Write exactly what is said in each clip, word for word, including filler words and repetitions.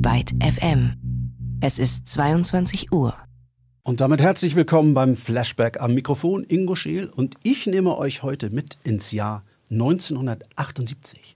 Byte F M. Es ist zweiundzwanzig Uhr. Und damit herzlich willkommen beim Flashback. Am Mikrofon Ingo Scheel und ich nehme euch heute mit ins Jahr neunzehnhundertachtundsiebzig.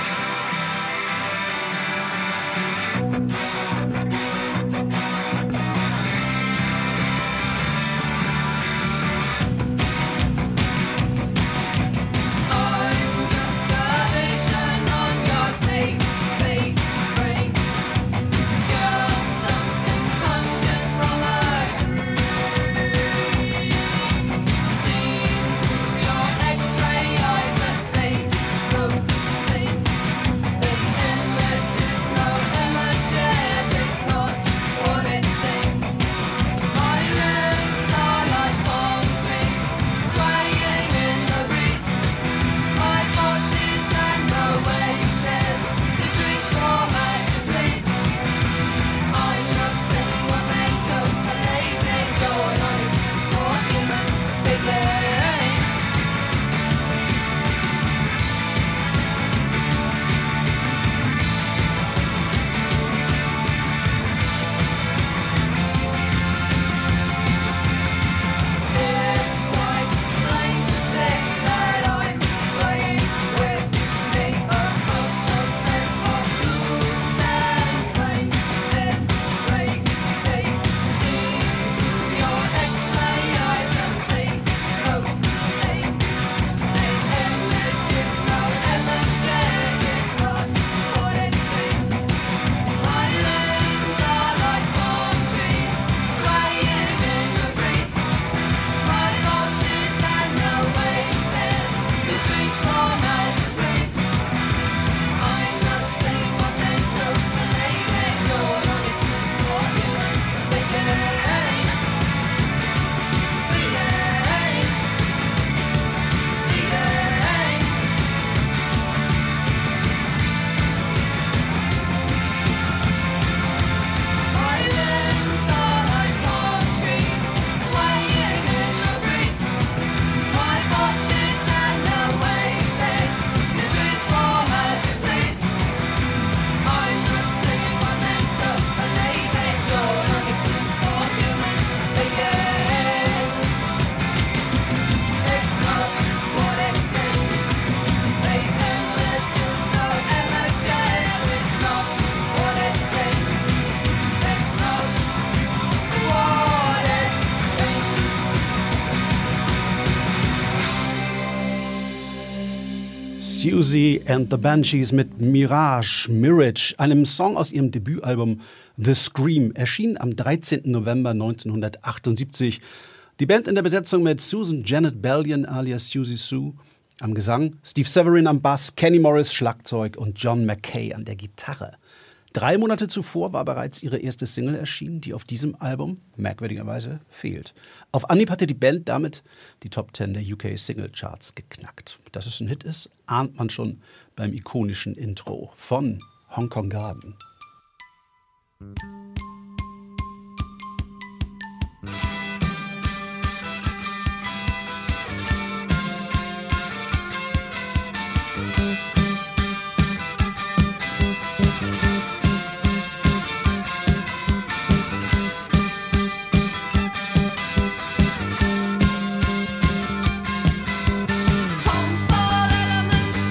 Siouxsie and the Banshees mit Mirage, Mirage, einem Song aus ihrem Debütalbum The Scream, erschien am dreizehnten November neunzehnhundertachtundsiebzig. Die Band in der Besetzung mit Susan Janet Bellion alias Siouxsie Sue am Gesang, Steve Severin am Bass, Kenny Morris Schlagzeug und John Mackay an der Gitarre. Drei Monate zuvor war bereits ihre erste Single erschienen, die auf diesem Album merkwürdigerweise fehlt. Auf Anhieb hatte die Band damit die Top Ten der U K Single Charts geknackt. Dass es ein Hit ist, ahnt man schon beim ikonischen Intro von Hong Kong Garden.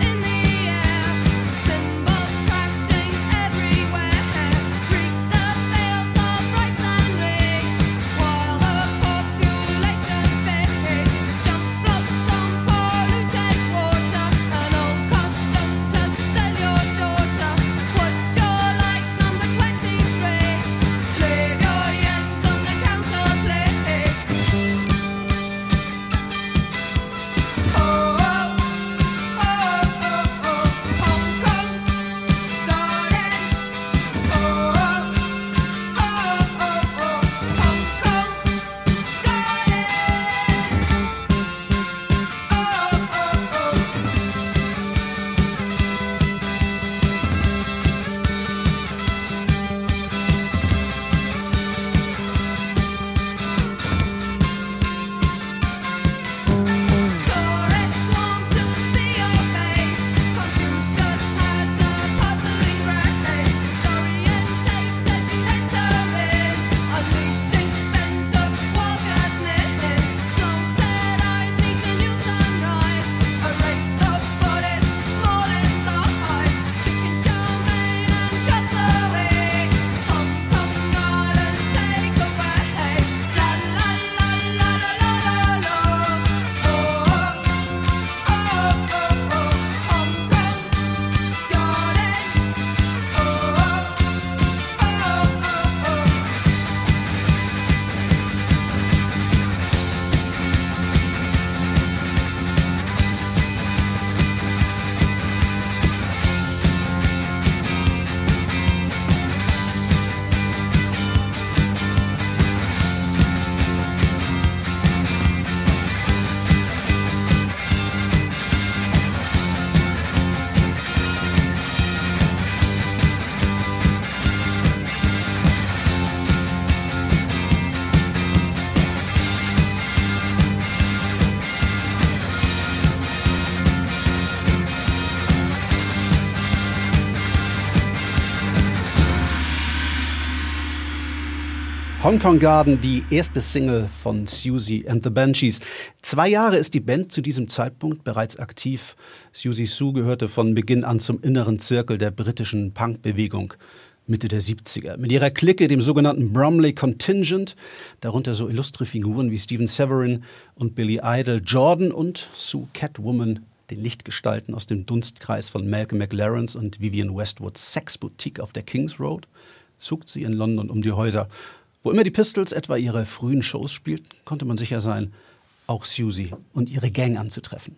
Everywhere, reach the Hong Kong Garden, die erste Single von Siouxsie and the Banshees. Zwei Jahre ist die Band zu diesem Zeitpunkt bereits aktiv. Siouxsie Sioux gehörte von Beginn an zum inneren Zirkel der britischen Punkbewegung Mitte der siebziger. Mit ihrer Clique, dem sogenannten Bromley Contingent, darunter so illustre Figuren wie Stephen Severin und Billy Idol, Jordan und Sue Catwoman, den Lichtgestalten aus dem Dunstkreis von Malcolm McLarens und Vivienne Westwoods Sexboutique auf der Kings Road, zuckt sie in London um die Häuser. Wo immer die Pistols etwa ihre frühen Shows spielten, konnte man sicher sein, auch Siouxsie und ihre Gang anzutreffen.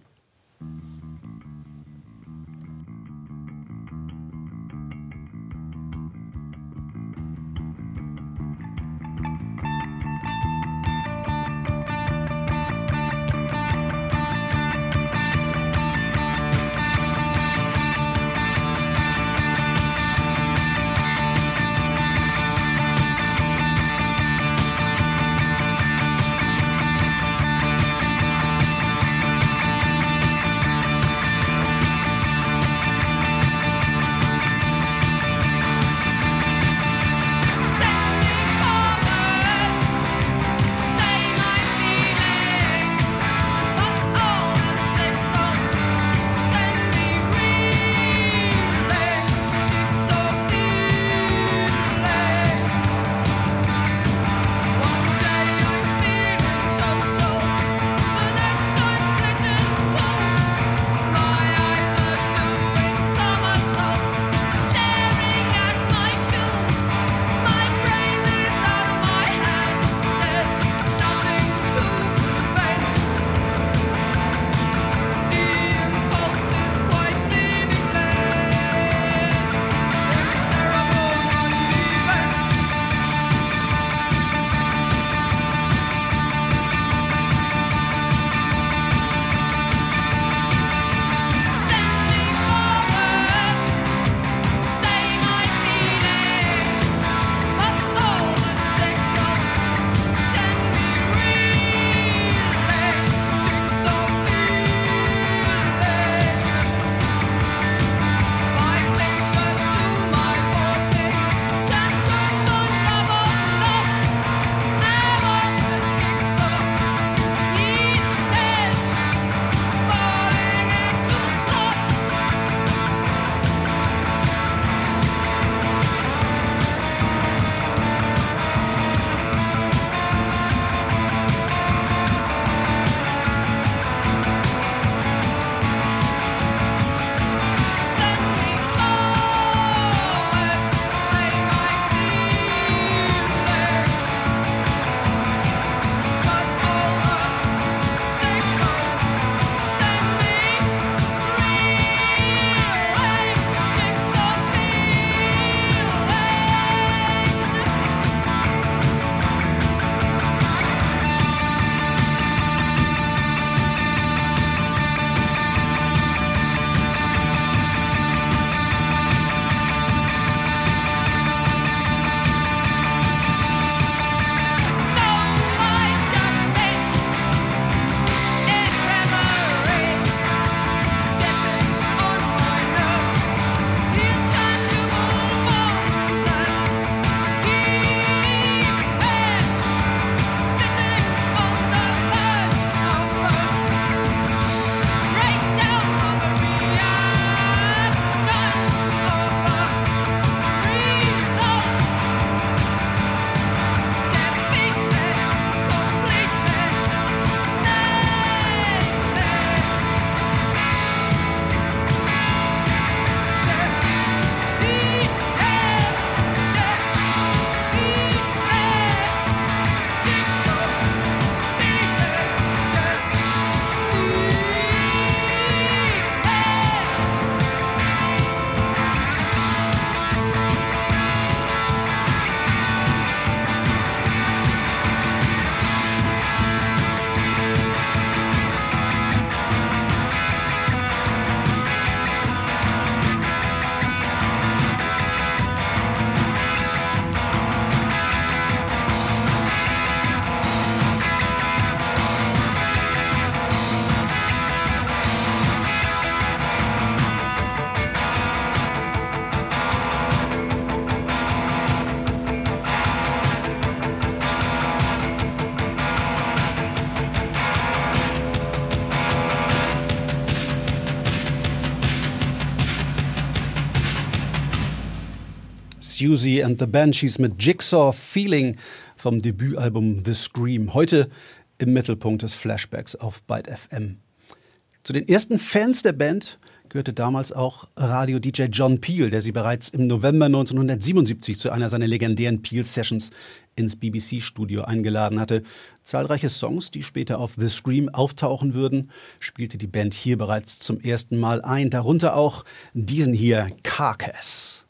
Siouxsie and the Banshees mit Jigsaw Feeling vom Debütalbum The Scream. Heute im Mittelpunkt des Flashbacks auf Byte F M. Zu den ersten Fans der Band gehörte damals auch Radio-D J John Peel, der sie bereits im November neunzehnhundertsiebenundsiebzig zu einer seiner legendären Peel-Sessions ins B B C-Studio eingeladen hatte. Zahlreiche Songs, die später auf The Scream auftauchen würden, spielte die Band hier bereits zum ersten Mal ein. Darunter auch diesen hier, Carcass.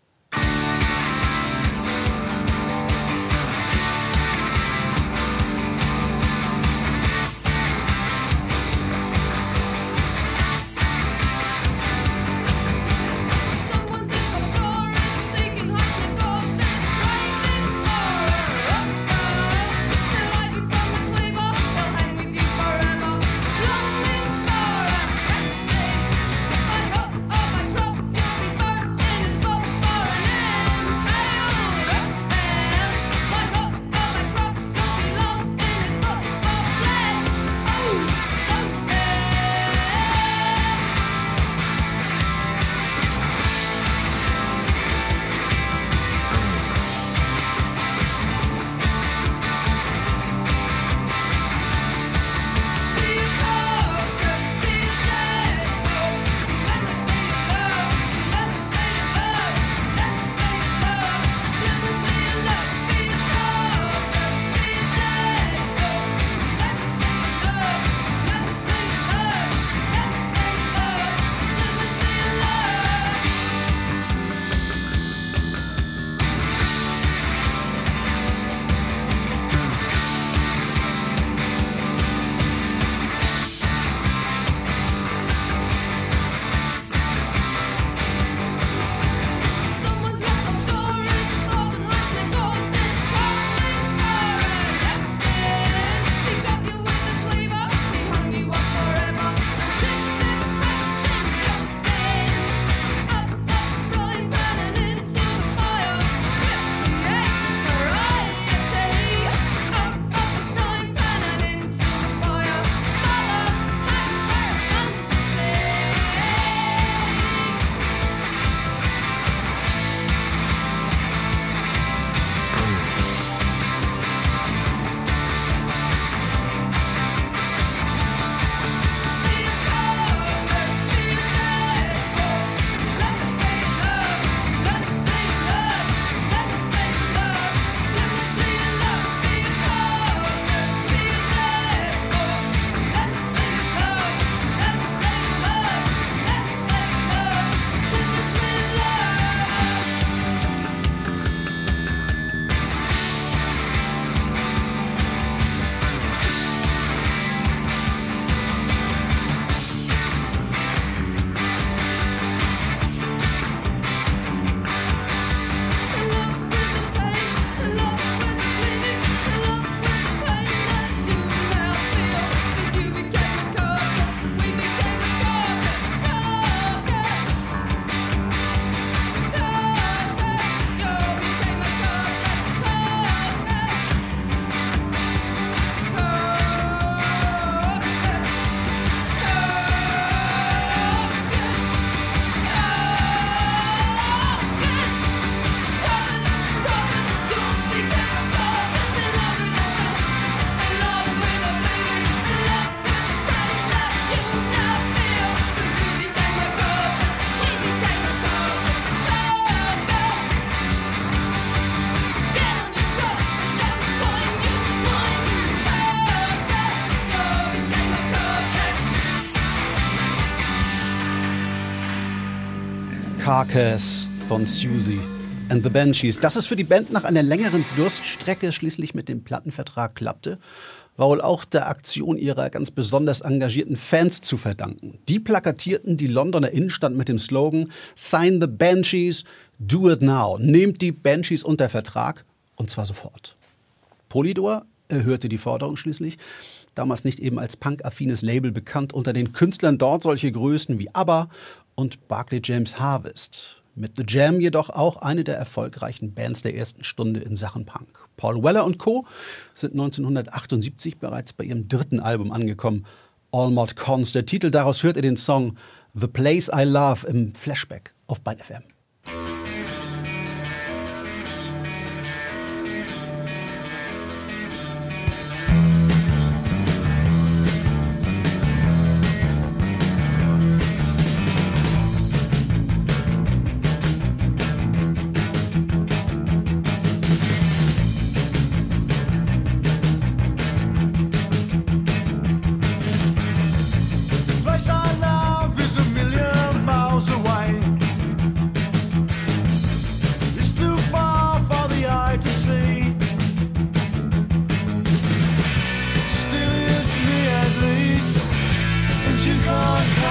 Carcass von Siouxsie and the Banshees. Dass es für die Band nach einer längeren Durststrecke schließlich mit dem Plattenvertrag klappte, war wohl auch der Aktion ihrer ganz besonders engagierten Fans zu verdanken. Die plakatierten die Londoner Innenstadt mit dem Slogan "Sign the Banshees, do it now". Nehmt die Banshees unter Vertrag, und zwar sofort. Polydor erhörte die Forderung schließlich. Damals nicht eben als punkaffines Label bekannt, unter den Künstlern dort solche Größen wie ABBA und Barclay James Harvest. Mit The Jam jedoch auch eine der erfolgreichen Bands der ersten Stunde in Sachen Punk. Paul Weller und Co. sind neunzehnhundertachtundsiebzig bereits bei ihrem dritten Album angekommen, All Mod Cons. Der Titel, daraus hört ihr den Song The Place I Love im Flashback auf Byte F M.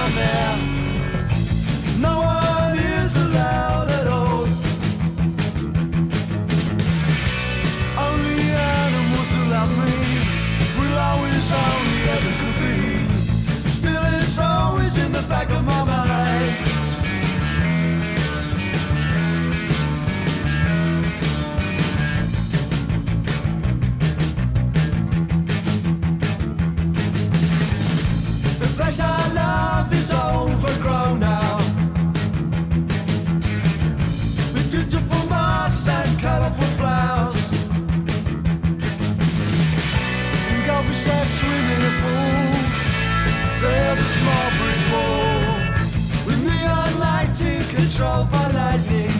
nightmare. No one is allowed at all. Only animals who love me will always only ever could be. Still it's always in the back of my mind. The place I love is overgrown now, with beautiful moss and colourful flowers. Goldfish are swimming in a pool. There's a small brick wall with neon lighting controlled by lightning.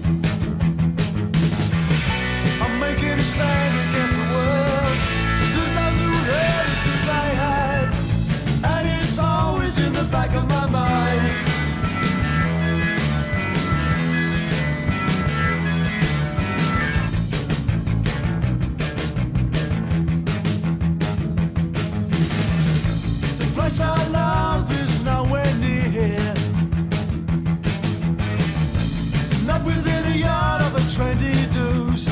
I'm making a stand against the world. There's nothing who hurt us if I had, and it's always in the back of my mind. The place I love is nowhere near, not within a yard of a trendy deuce,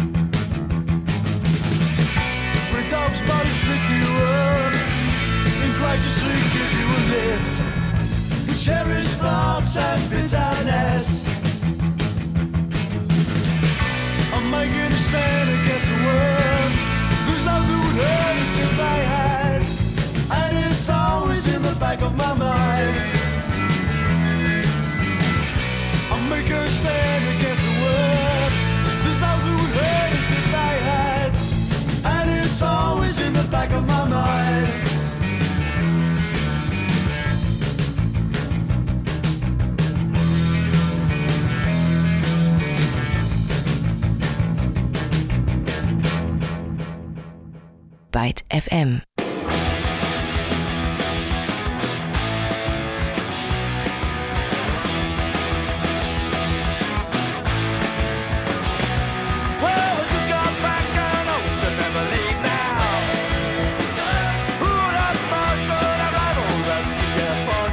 where dogs' bodies pick you up and graciously give you a lift, with cherished thoughts and bitterness. I'm making a stand against the world. There's nothing would hurt us if I had, and it's always in the back of my mind. I'm making a stand against the world. There's nothing would hurt us if I had, and it's always in the back of my mind. Byte F M. Well, I just got back and I wish I'd never leave now. Who that bastard I rattled at the airport,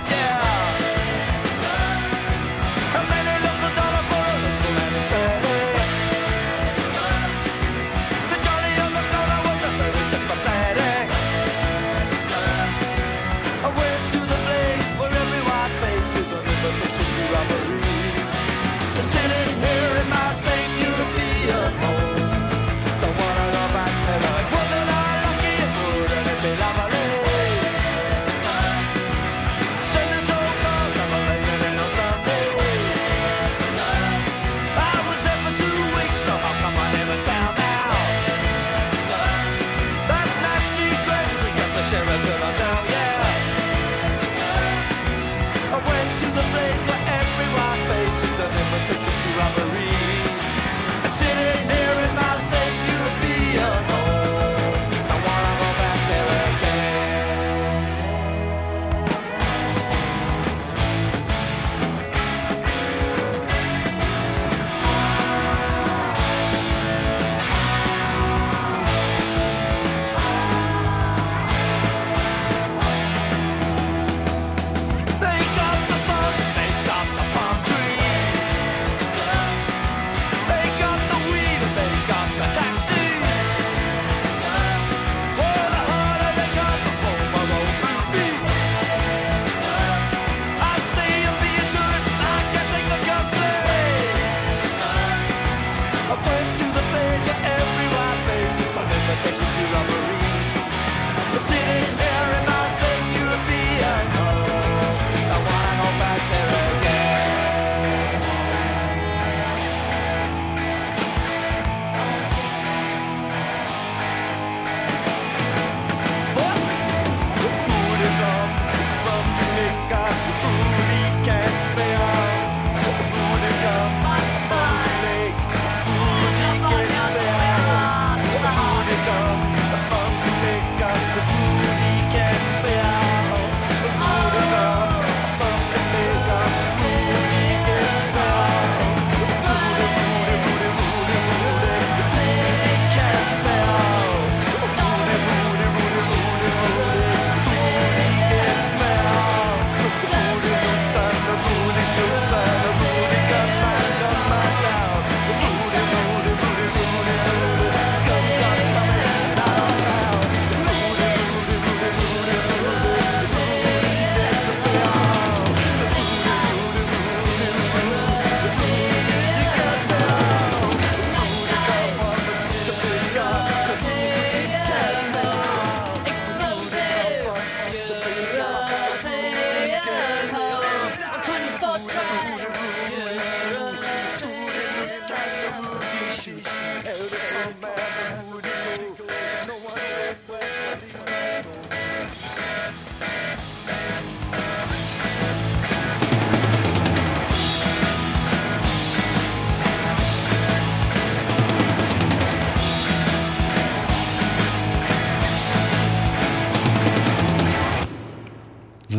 yeah. And then he looks a dollar for a little anesthetic. The Johnny on the corner was a very sympathetic.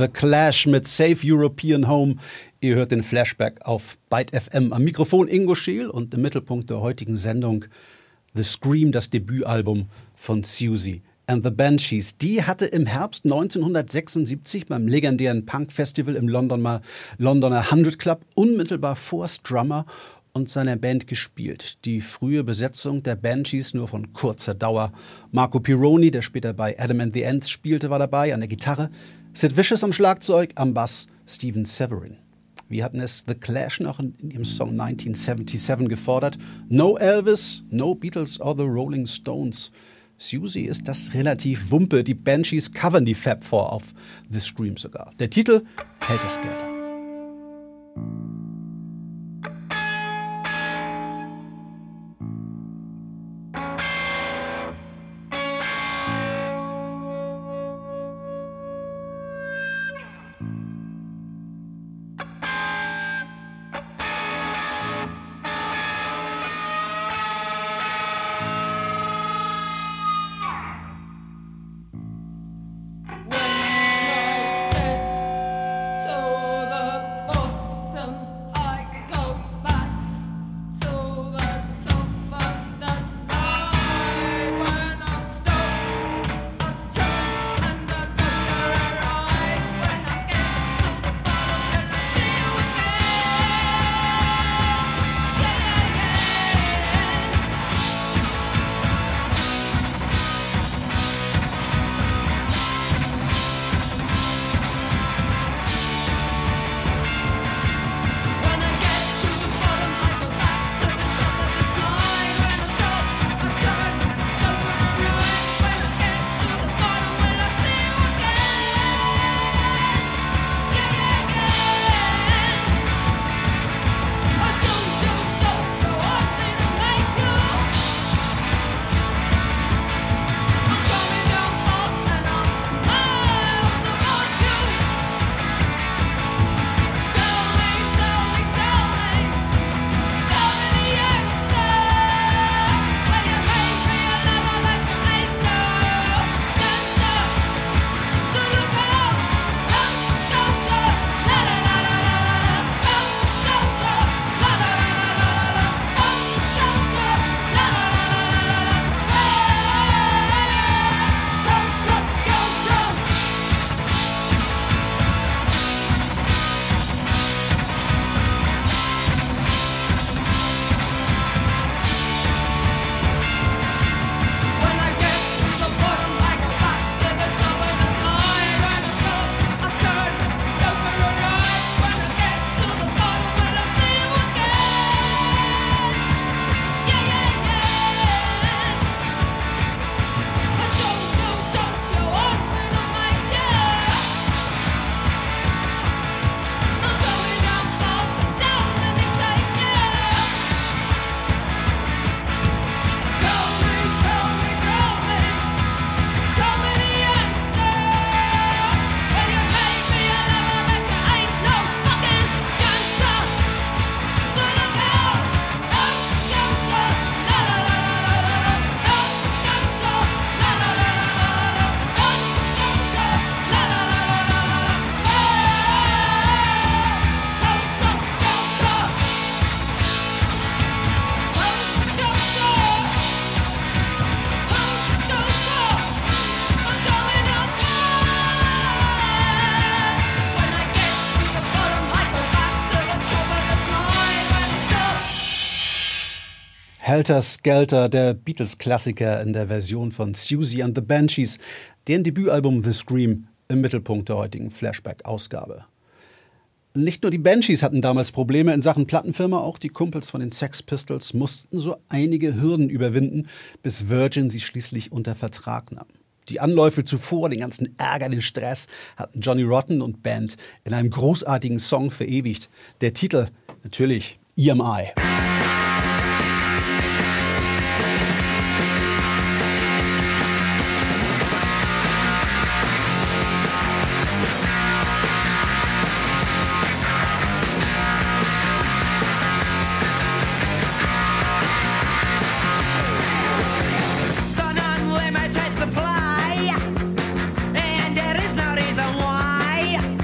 The Clash mit Safe European Home. Ihr hört den Flashback auf Byte F M. Am Mikrofon Ingo Scheel und im Mittelpunkt der heutigen Sendung The Scream, das Debütalbum von Siouxsie and the Banshees. Die hatte im Herbst neunzehnhundertsechsundsiebzig beim legendären Punk-Festival im Londoner, Londoner hundert Club unmittelbar vor Strummer und seiner Band gespielt. Die frühe Besetzung der Banshees nur von kurzer Dauer. Marco Pirroni, der später bei Adam and the Ants spielte, war dabei an der Gitarre. Sid Vicious am Schlagzeug, am Bass Stephen Severin. Wir hatten es The Clash noch in, in ihrem Song neunzehnhundertsiebenundsiebzig gefordert. No Elvis, no Beatles or the Rolling Stones. Siouxsie ist das relativ Wumpe. Die Banshees covern die Fab Four auf The Scream sogar. Der Titel Helter Skelter. Helter Skelter, der Beatles-Klassiker in der Version von Siouxsie and the Banshees, deren Debütalbum The Scream im Mittelpunkt der heutigen Flashback-Ausgabe. Nicht nur die Banshees hatten damals Probleme in Sachen Plattenfirma, auch die Kumpels von den Sex Pistols mussten so einige Hürden überwinden, bis Virgin sie schließlich unter Vertrag nahm. Die Anläufe zuvor, den ganzen Ärger, den Stress, hatten Johnny Rotten und Band in einem großartigen Song verewigt. Der Titel, natürlich, E M I. Supply, and there is no reason why.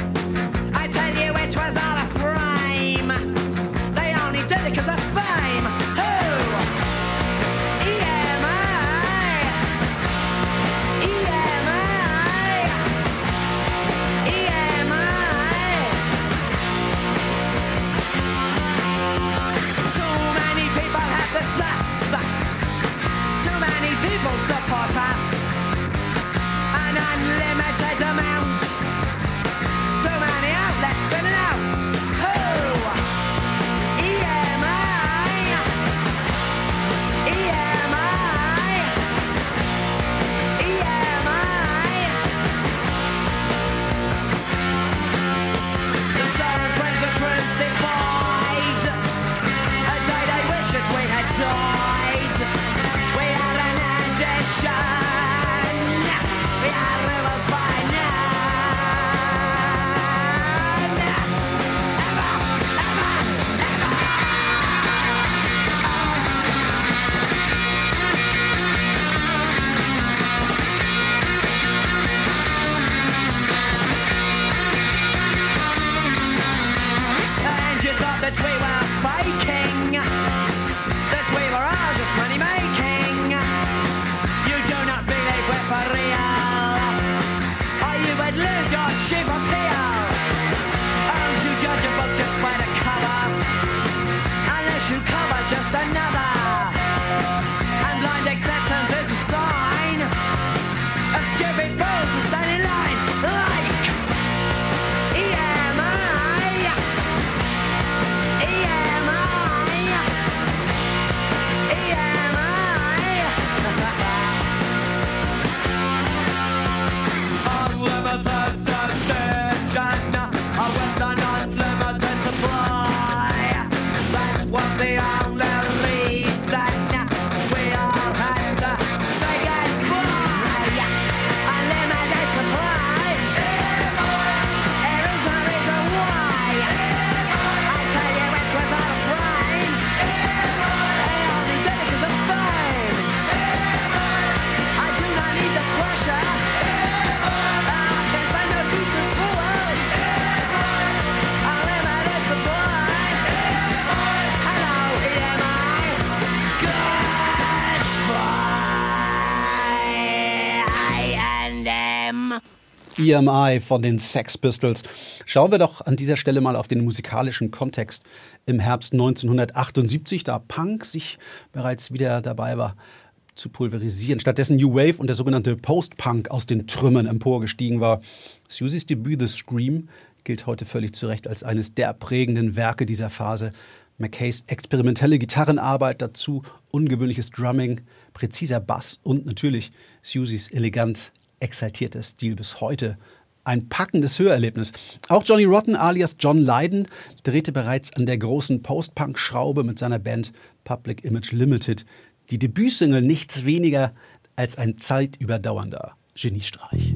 E M I von den Sex Pistols. Schauen wir doch an dieser Stelle mal auf den musikalischen Kontext im Herbst neunzehnhundertachtundsiebzig, da Punk sich bereits wieder dabei war zu pulverisieren. Stattdessen New Wave und der sogenannte Post-Punk aus den Trümmern emporgestiegen war. Siouxsies Debüt The Scream gilt heute völlig zu Recht als eines der prägenden Werke dieser Phase. McKays experimentelle Gitarrenarbeit, dazu ungewöhnliches Drumming, präziser Bass und natürlich Siouxsies elegant exaltierter Stil bis heute. Ein packendes Hörerlebnis. Auch Johnny Rotten alias John Lydon drehte bereits an der großen Post-Punk-Schraube mit seiner Band Public Image Limited. Die Debütsingle nichts weniger als ein zeitüberdauernder Geniestreich.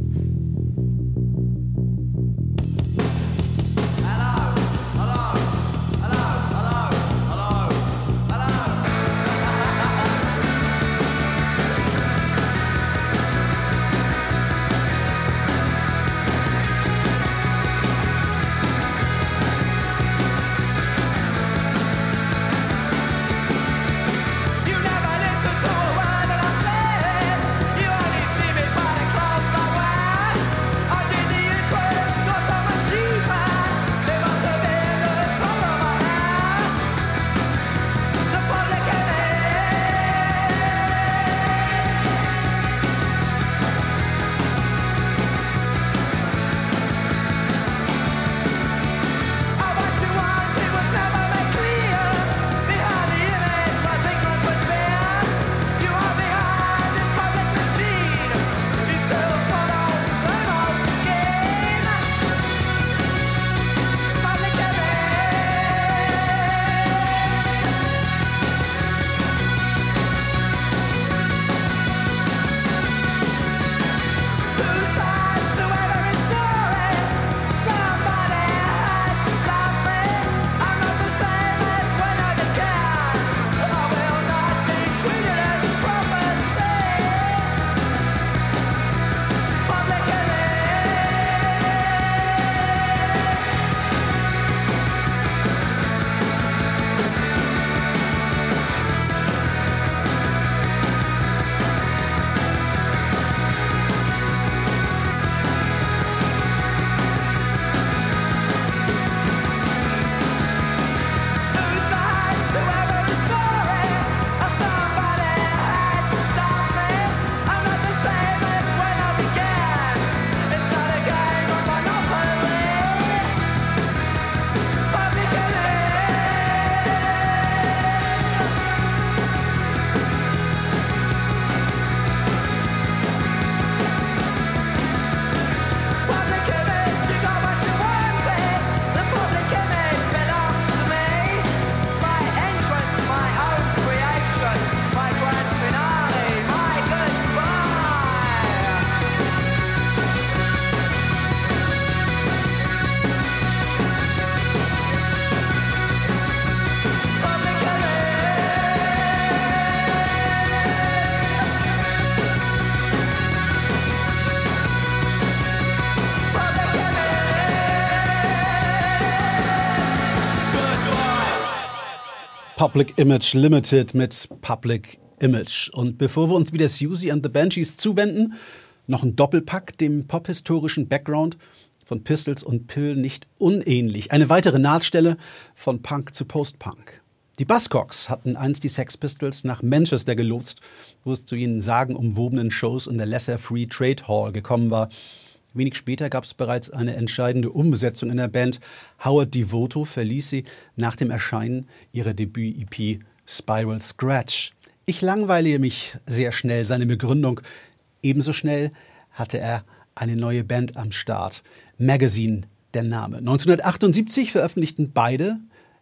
Public Image Limited mit Public Image. Und bevor wir uns wieder Siouxsie and the Banshees zuwenden, noch ein Doppelpack dem pophistorischen Background von Pistols und Pill nicht unähnlich. Eine weitere Nahtstelle von Punk zu Post-Punk. Die Buzzcocks hatten einst die Sex Pistols nach Manchester gelotst, wo es zu ihnen sagenumwobenen Shows in der Lesser Free Trade Hall gekommen war. Wenig später gab es bereits eine entscheidende Umbesetzung in der Band. Howard Devoto verließ sie nach dem Erscheinen ihrer Debüt-E P Spiral Scratch. Ich langweile mich sehr schnell, seine Begründung. Ebenso schnell hatte er eine neue Band am Start. Magazine, der Name. neunzehnhundertachtundsiebzig veröffentlichten beide,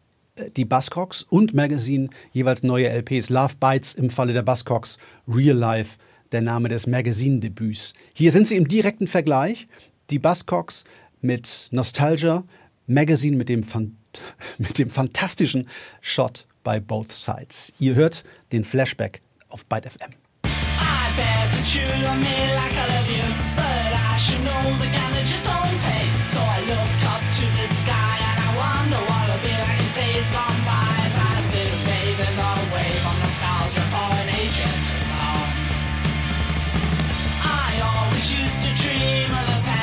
die Buzzcocks und Magazine, jeweils neue L Ps. Love Bites im Falle der Buzzcocks, Real Life, der Name des Magazine-Debüts. Hier sind sie im direkten Vergleich. Die Buzzcocks mit Nostalgia, Magazine mit dem, Fan- mit dem fantastischen Shot by Both Sides. Ihr hört den Flashback auf Byte F M. I bet that you love me like I love you, but I should know the damages don't pay. So I look up to the sky and I wonder what it'll be like in days gone by. As I sit and bathe in the wave of nostalgia for an agent alone. I always used to dream of the past.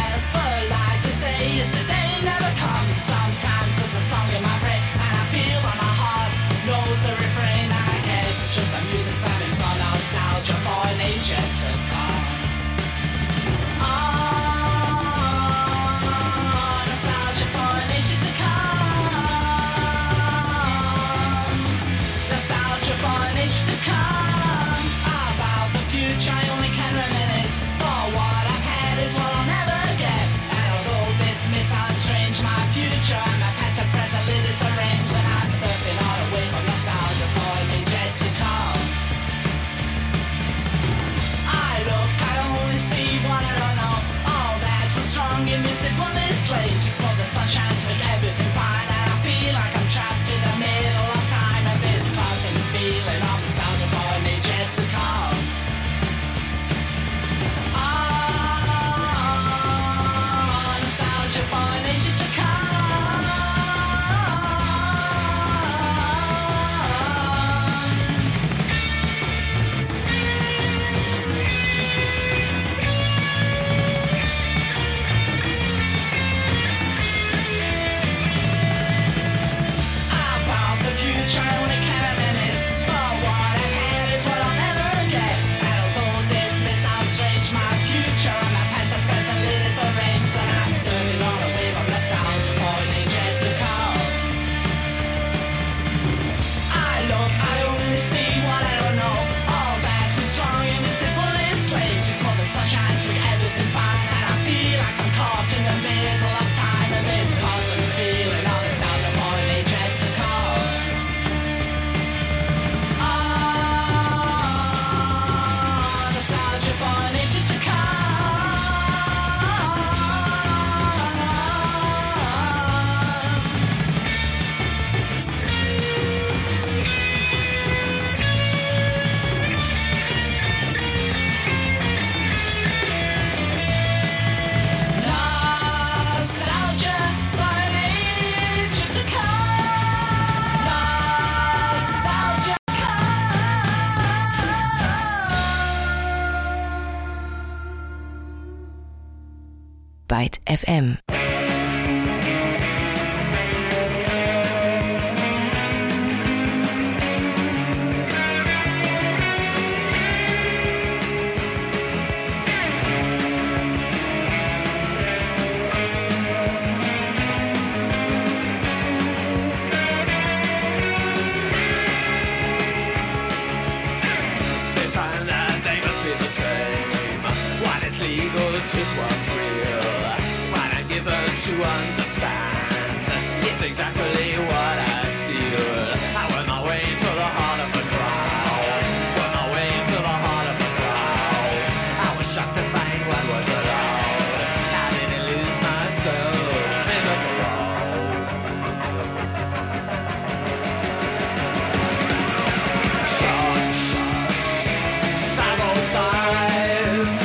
Byte F M. It's just what's real. What I'm given to understand is exactly what I steal. I went my way to the heart of the crowd. Went my way to the heart of the crowd. I was shocked to find what was allowed. I didn't lose myself in the crowd. Shots, by both sides.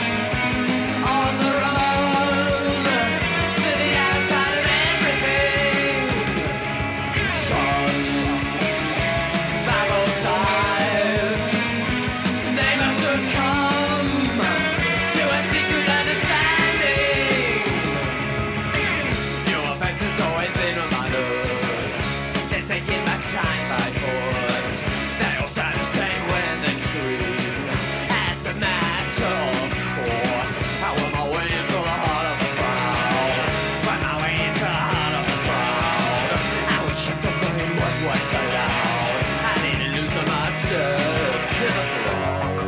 Time by force, they all sound the same when they scream. As a matter of course, I went my way into the heart of the crowd. Went my way into the heart of the crowd. I was shocked to find what was allowed. I didn't lose myself in the crowd.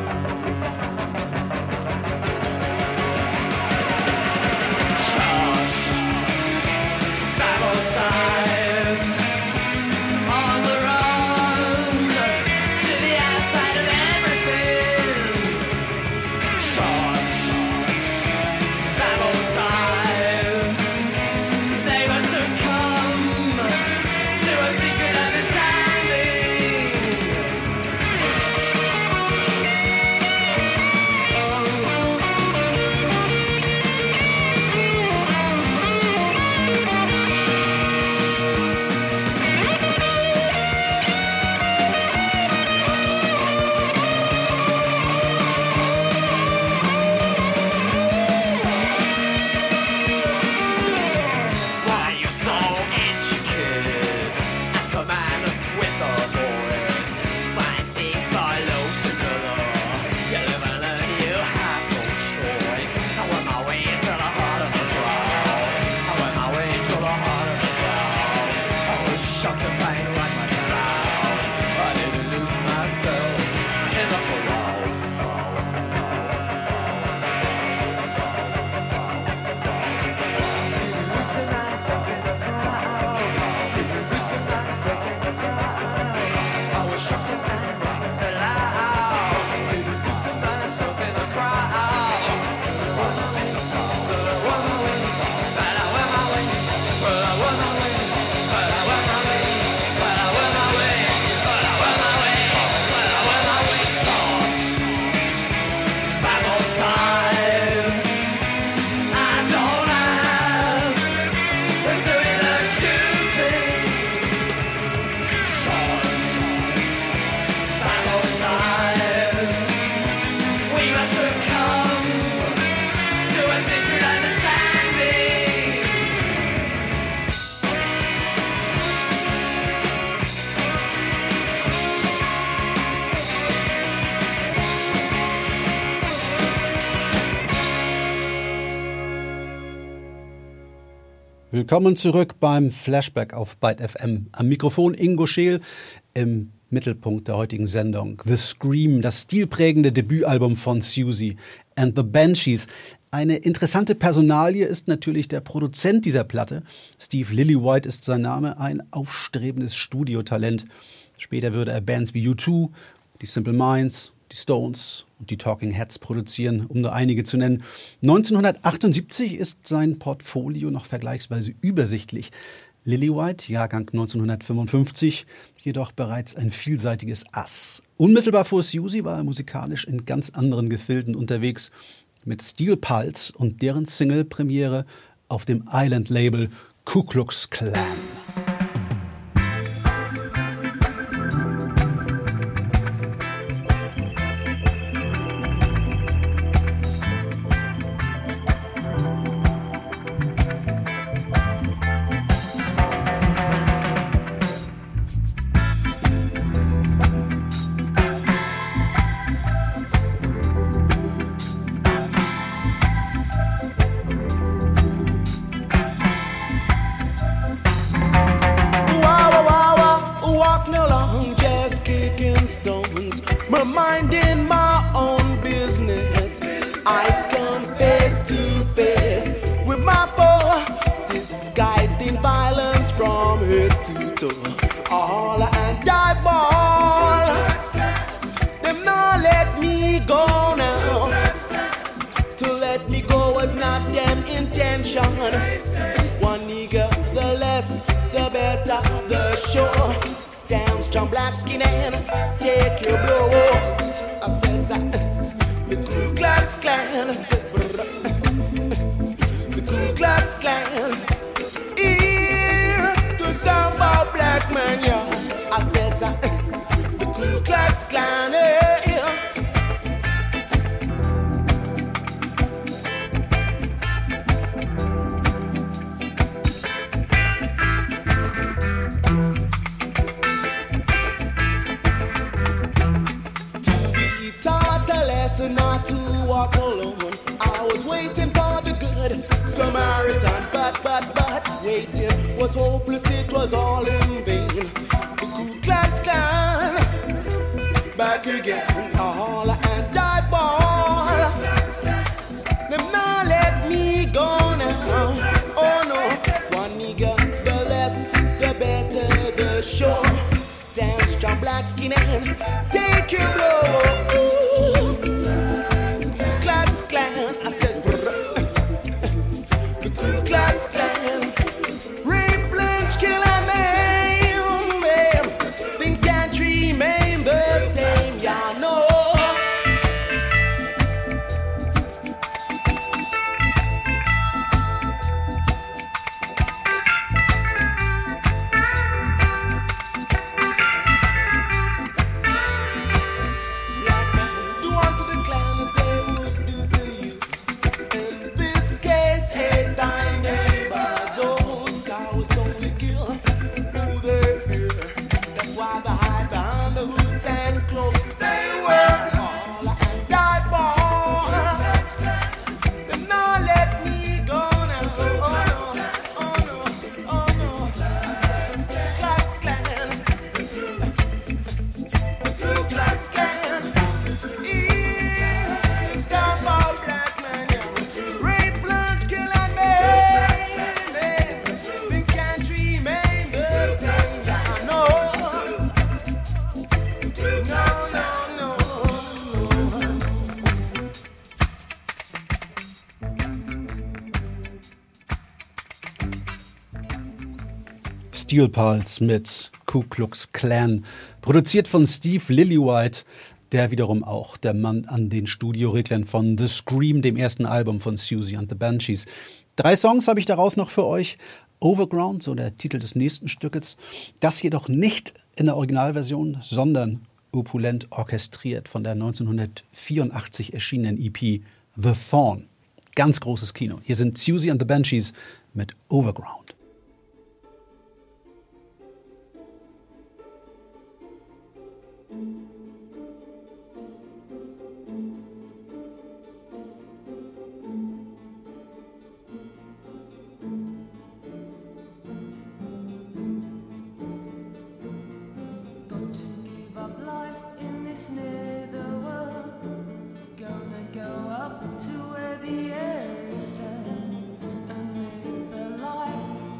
Shots by both sides. Willkommen zurück beim Flashback auf Byte F M. Am Mikrofon Ingo Scheel, im Mittelpunkt der heutigen Sendung. The Scream, das stilprägende Debütalbum von Siouxsie and the Banshees. Eine interessante Personalie ist natürlich der Produzent dieser Platte. Steve Lillywhite ist sein Name, ein aufstrebendes Studiotalent. Später würde er Bands wie U zwei, die Simple Minds, die Stones und die Talking Heads produzieren, um nur einige zu nennen. neunzehnhundertachtundsiebzig ist sein Portfolio noch vergleichsweise übersichtlich. Lillywhite, Jahrgang neunzehnhundertfünfundfünfzig, jedoch bereits ein vielseitiges Ass. Unmittelbar vor Siouxsie war er musikalisch in ganz anderen Gefilden unterwegs, mit Steel Pulse und deren Single-Premiere auf dem Island-Label Ku Klux Klan. to all and die ball. Them not let me go now. To let me go was not them intention. One nigga, the less, the better, the sure. Stand strong, black skin and take your blow. I says that the Ku Klux Klan. I said, the Ku Klux Klan. Here to stamp out black man, yeah. I says that the Ku Klux Klan. Yeah. Not to walk alone. I was waiting for the good Samaritan, but, but, but waiting was hopeless, it was all in vain. The Ku Klux Klan back again, all and die ball. Them not let me go now. Oh no, one nigga, the less, the better, the sure. Stand strong, black skin and take your blow. I said, the Ku Klux Klan, rape, lynch, kill, and maim. Things can't remain the same, y'all know. Do unto the Klan as they would do to you. In this case, hate thy neighbor. Those cowards only kill who they fear. That's why they hide behind the hoods and clothes they wear. All and die for. Them not let me go now. Oh no, oh no, oh no. Ku Klux Klan, Ku Klux Klan. Yeah, stop all black men, yeah. Rape, blood, kill, and maim. Things can't remain the same, yeah, no. No, no, no. Steel Pulse mit Ku Klux Klan, produziert von Steve Lillywhite, der wiederum auch der Mann an den Studioreglern von The Scream, dem ersten Album von Siouxsie and the Banshees. Drei Songs habe ich daraus noch für euch. Overground, so der Titel des nächsten Stückes. Das jedoch nicht in der Originalversion, sondern opulent orchestriert von der neunzehnhundertvierundachtzig erschienenen E P The Thorn. Ganz großes Kino. Hier sind Siouxsie and the Banshees mit Overground. Got to give up life in this nether world. Gonna go up to where the air is thin and live the life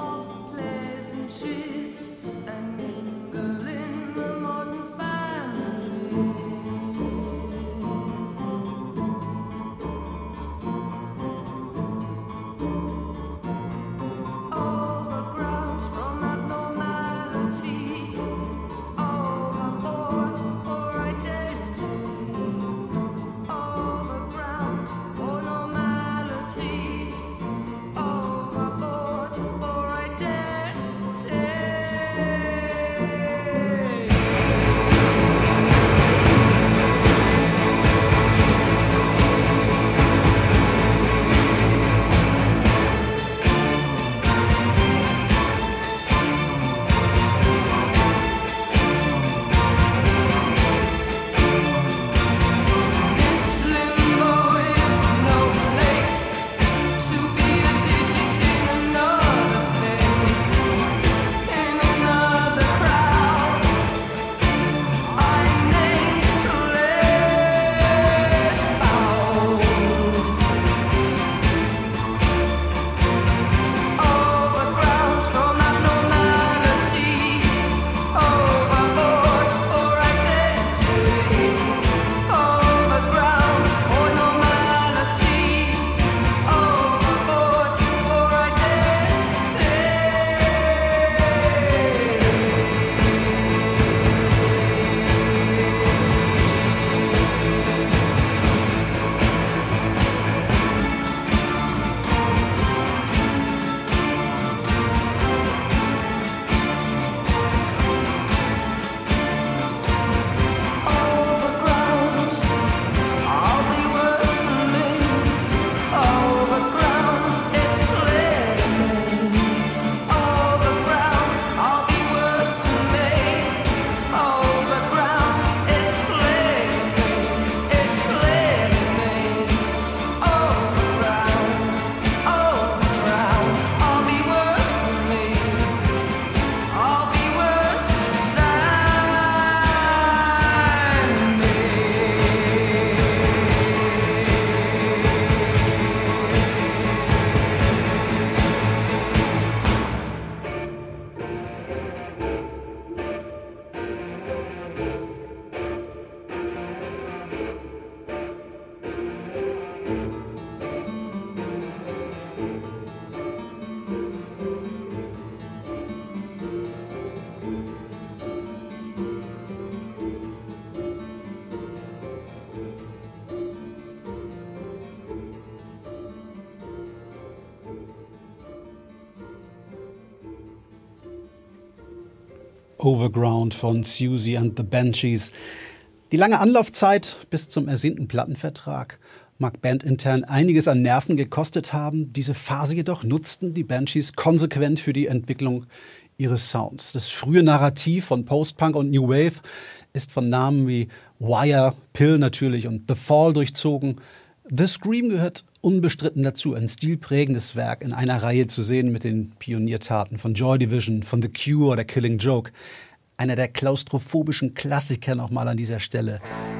Overground von Siouxsie and the Banshees. Die lange Anlaufzeit bis zum ersehnten Plattenvertrag mag bandintern einiges an Nerven gekostet haben. Diese Phase jedoch nutzten die Banshees konsequent für die Entwicklung ihres Sounds. Das frühe Narrativ von Post-Punk und New Wave ist von Namen wie Wire, Pill natürlich und The Fall durchzogen. The Scream gehört unbestritten dazu, ein stilprägendes Werk in einer Reihe zu sehen mit den Pioniertaten von Joy Division, von The Cure oder Killing Joke. Einer der klaustrophobischen Klassiker nochmal an dieser Stelle.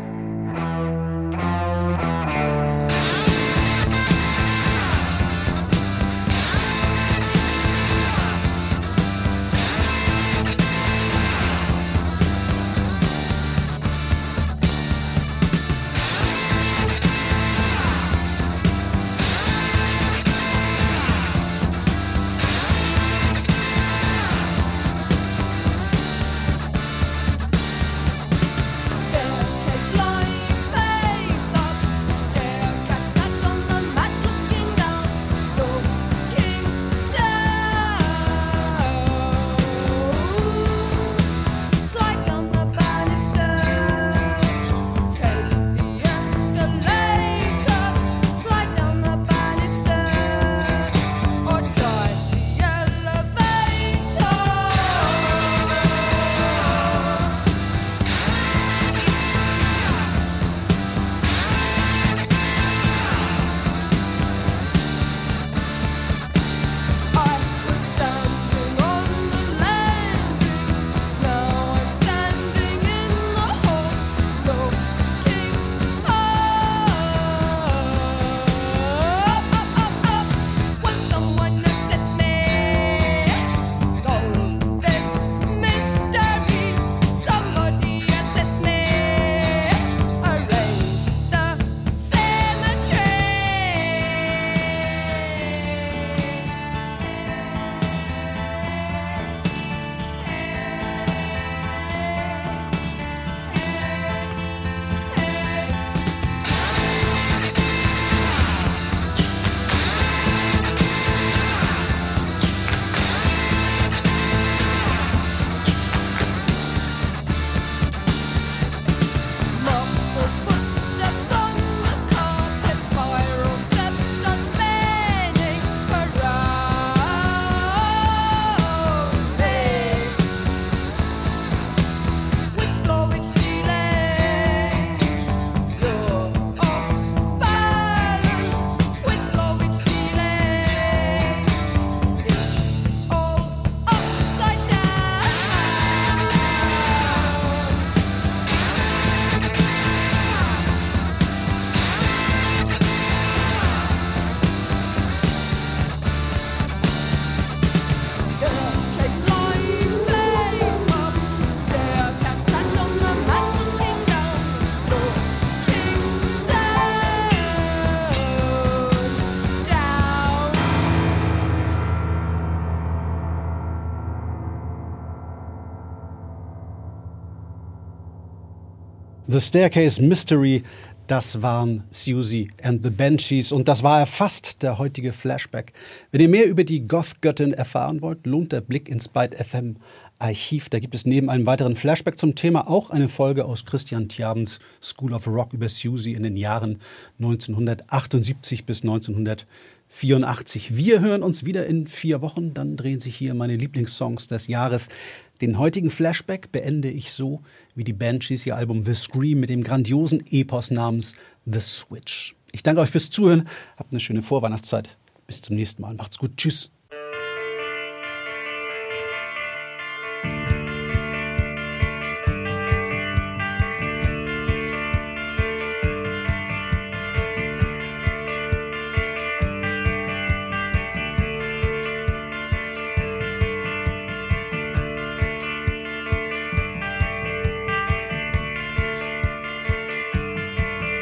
The Staircase Mystery, das waren Siouxsie and the Banshees und das war erfasst der heutige Flashback. Wenn ihr mehr über die Goth-Göttin erfahren wollt, lohnt der Blick ins Byte F M Archiv. Da gibt es neben einem weiteren Flashback zum Thema auch eine Folge aus Christian Tjabens School of Rock über Siouxsie in den Jahren neunzehnhundertachtundsiebzig bis neunzehnhundertvierundachtzig. Wir hören uns wieder in vier Wochen, dann drehen sich hier meine Lieblingssongs des Jahres. Den heutigen Flashback beende ich so, wie die Banshees ihr Album The Scream mit dem grandiosen Epos namens The Switch. Ich danke euch fürs Zuhören, habt eine schöne Vorweihnachtszeit. Bis zum nächsten Mal. Macht's gut. Tschüss.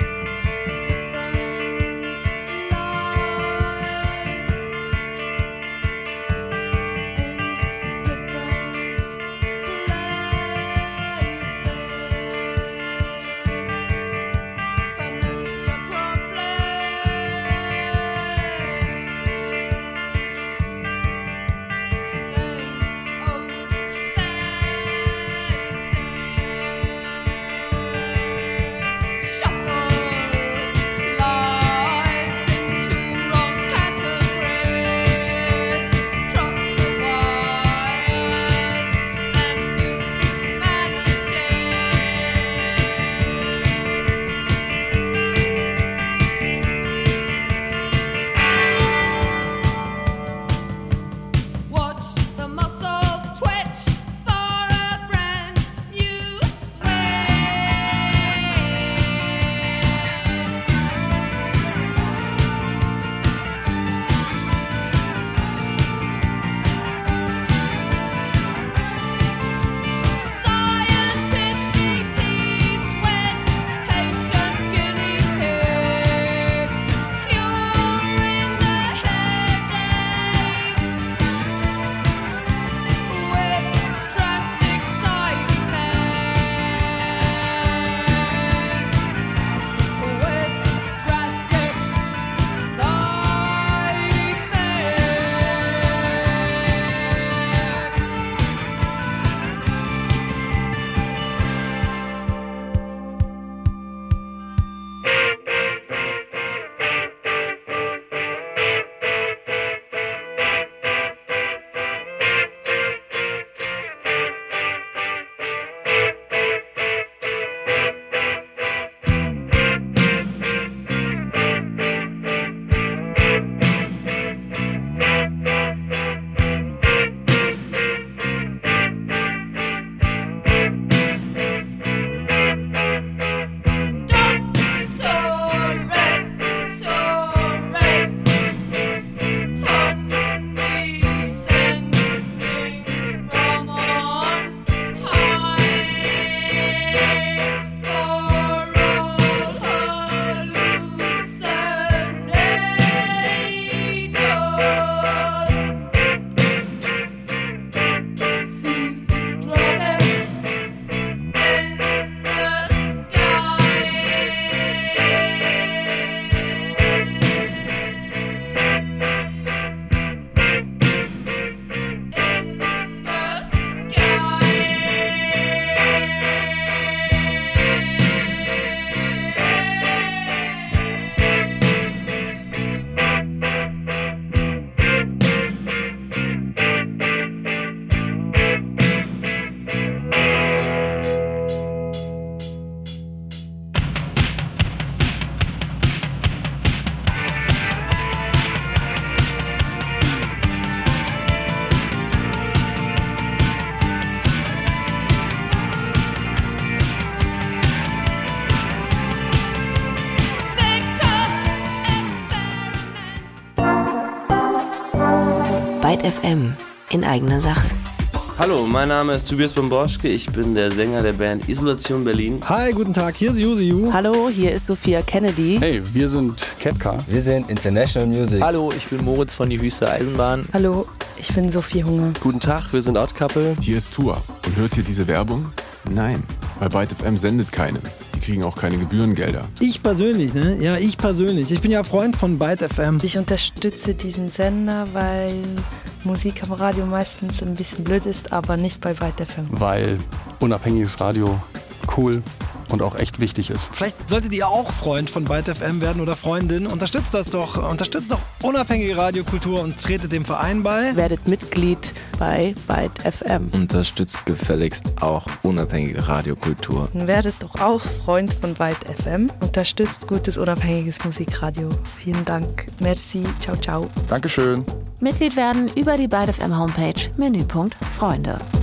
Different lives Byte F M in eigener Sache. Hallo, mein Name ist Tobias Bomborschke, ich bin der Sänger der Band Isolation Berlin. Hi, guten Tag, hier ist Yuziu. Hallo, hier ist Sophia Kennedy. Hey, wir sind Ketka. Wir sind International Music. Hallo, ich bin Moritz von die Hüster Eisenbahn. Hallo, ich bin Sophie Hunger. Guten Tag, wir sind Odd Couple. Hier ist Tour. Und hört ihr diese Werbung? Nein, weil Byte F M sendet keine. Die kriegen auch keine Gebührengelder. Ich persönlich, ne? Ja, ich persönlich. Ich bin ja Freund von Byte F M. Ich unterstütze diesen Sender, weil Musik am Radio meistens ein bisschen blöd ist, aber nicht bei Byte F M. Weil unabhängiges Radio cool und auch echt wichtig ist. Vielleicht solltet ihr auch Freund von Byte F M werden oder Freundin. Unterstützt das doch. Unterstützt doch unabhängige Radiokultur und tretet dem Verein bei. Werdet Mitglied bei Byte F M. Unterstützt gefälligst auch unabhängige Radiokultur. Werdet doch auch Freund von Byte F M. Unterstützt gutes, unabhängiges Musikradio. Vielen Dank. Merci. Ciao, ciao. Dankeschön. Mitglied werden über die Byte F M Homepage, Menüpunkt Freunde.